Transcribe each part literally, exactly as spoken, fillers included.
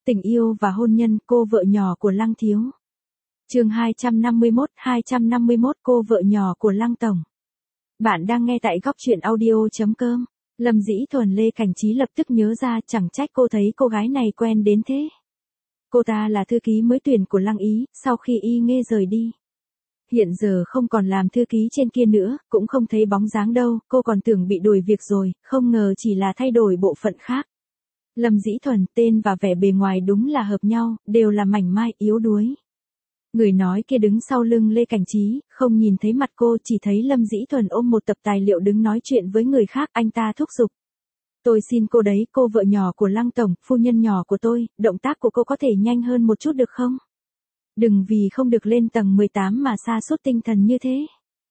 Tình yêu và hôn nhân, cô vợ nhỏ của Lăng Thiếu. Chương hai trăm năm mươi mốt, hai trăm năm mươi mốt cô vợ nhỏ của Lăng tổng. Bạn đang nghe tại góc truyện audio chấm com. Lâm Dĩ Thuần Lê Cảnh Trí lập tức nhớ ra, chẳng trách cô thấy cô gái này quen đến thế. Cô ta là thư ký mới tuyển của Lăng Ý, sau khi Y Nghê rời đi. Hiện giờ không còn làm thư ký trên kia nữa, cũng không thấy bóng dáng đâu, cô còn tưởng bị đuổi việc rồi, không ngờ chỉ là thay đổi bộ phận khác. Lâm Dĩ Thuần, tên và vẻ bề ngoài đúng là hợp nhau, đều là mảnh mai, yếu đuối. Người nói kia đứng sau lưng Lê Cảnh Trí, không nhìn thấy mặt cô, chỉ thấy Lâm Dĩ Thuần ôm một tập tài liệu đứng nói chuyện với người khác, anh ta thúc giục. Tôi xin cô đấy, cô vợ nhỏ của Lăng tổng, phu nhân nhỏ của tôi, động tác của cô có thể nhanh hơn một chút được không? Đừng vì không được lên tầng mười tám mà sa sút tinh thần như thế.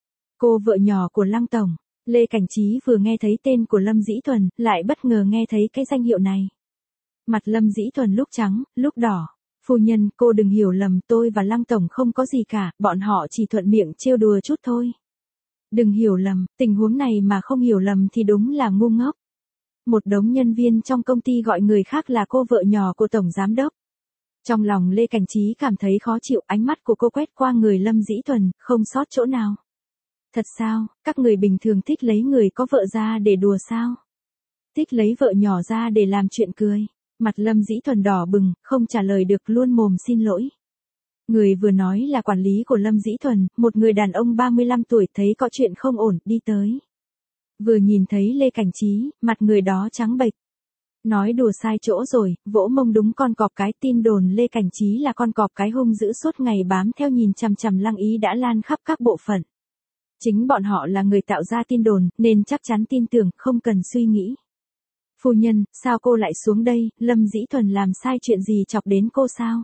Cô vợ nhỏ của Lăng tổng. Lê Cảnh Trí vừa nghe thấy tên của Lâm Dĩ Thuần, lại bất ngờ nghe thấy cái danh hiệu này. Mặt Lâm Dĩ Thuần lúc trắng, lúc đỏ. Phu nhân, cô đừng hiểu lầm, tôi và Lăng tổng không có gì cả, bọn họ chỉ thuận miệng trêu đùa chút thôi. Đừng hiểu lầm, tình huống này mà không hiểu lầm thì đúng là ngu ngốc. Một đống nhân viên trong công ty gọi người khác là cô vợ nhỏ của tổng giám đốc. Trong lòng Lê Cảnh Trí cảm thấy khó chịu, ánh mắt của cô quét qua người Lâm Dĩ Thuần, không sót chỗ nào. Thật sao, các người bình thường thích lấy người có vợ ra để đùa sao? Thích lấy vợ nhỏ ra để làm chuyện cười. Mặt Lâm Dĩ Thuần đỏ bừng, không trả lời được, luôn mồm xin lỗi. Người vừa nói là quản lý của Lâm Dĩ Thuần, một người đàn ông ba mươi lăm tuổi thấy có chuyện không ổn, đi tới. Vừa nhìn thấy Lê Cảnh Trí, mặt người đó trắng bệch. Nói đùa sai chỗ rồi, vỗ mông đúng con cọp cái, tin đồn Lê Cảnh Trí là con cọp cái hung dữ suốt ngày bám theo nhìn chằm chằm Lăng Ý đã lan khắp các bộ phận. Chính bọn họ là người tạo ra tin đồn, nên chắc chắn tin tưởng, không cần suy nghĩ. Phu nhân, sao cô lại xuống đây, Lâm Dĩ Thuần làm sai chuyện gì chọc đến cô sao?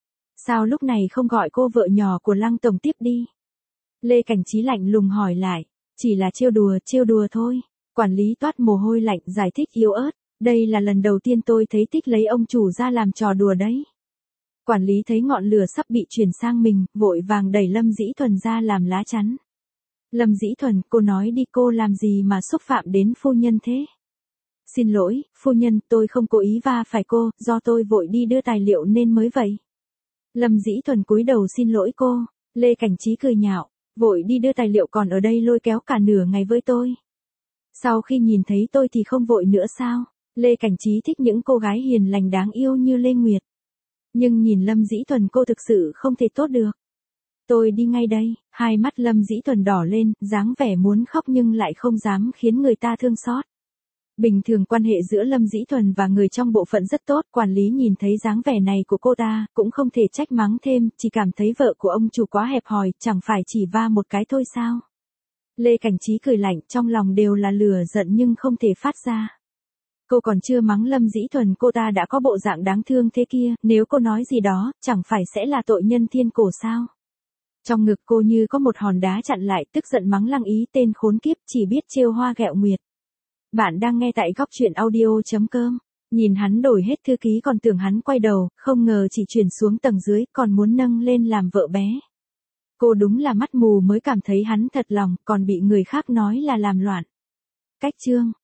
Sao lúc này không gọi cô vợ nhỏ của Lăng tổng tiếp đi? Lê Cảnh Trí lạnh lùng hỏi lại, chỉ là trêu đùa, trêu đùa thôi. Quản lý toát mồ hôi lạnh, giải thích yếu ớt, đây là lần đầu tiên tôi thấy thích lấy ông chủ ra làm trò đùa đấy. Quản lý thấy ngọn lửa sắp bị chuyển sang mình, vội vàng đẩy Lâm Dĩ Thuần ra làm lá chắn. Lâm Dĩ Thuần, cô nói đi, cô làm gì mà xúc phạm đến phu nhân thế? Xin lỗi, phu nhân, tôi không cố ý va phải cô, do tôi vội đi đưa tài liệu nên mới vậy. Lâm Dĩ Thuần cúi đầu xin lỗi cô. Lê Cảnh Trí cười nhạo, vội đi đưa tài liệu còn ở đây lôi kéo cả nửa ngày với tôi. Sau khi nhìn thấy tôi thì không vội nữa sao? Lê Cảnh Trí thích những cô gái hiền lành đáng yêu như Lê Nguyệt. Nhưng nhìn Lâm Dĩ Thuần cô thực sự không thể tốt được. Tôi đi ngay đây. Hai mắt Lâm Dĩ Thuần đỏ lên, dáng vẻ muốn khóc nhưng lại không dám khiến người ta thương xót. Bình thường quan hệ giữa Lâm Dĩ Thuần và người trong bộ phận rất tốt, quản lý nhìn thấy dáng vẻ này của cô ta, cũng không thể trách mắng thêm, chỉ cảm thấy vợ của ông chủ quá hẹp hòi, chẳng phải chỉ va một cái thôi sao? Lê Cảnh Trí cười lạnh, trong lòng đều là lửa giận nhưng không thể phát ra. Cô còn chưa mắng Lâm Dĩ Thuần, cô ta đã có bộ dạng đáng thương thế kia, nếu cô nói gì đó, chẳng phải sẽ là tội nhân thiên cổ sao? Trong ngực cô như có một hòn đá chặn lại, tức giận mắng Lăng Ý, tên khốn kiếp, chỉ biết trêu hoa ghẹo nguyệt. Bạn đang nghe tại góc truyện audio chấm com. Nhìn hắn đổi hết thư ký còn tưởng hắn quay đầu, không ngờ chỉ chuyển xuống tầng dưới, còn muốn nâng lên làm vợ bé. Cô đúng là mắt mù mới cảm thấy hắn thật lòng, còn bị người khác nói là làm loạn. Cách chương.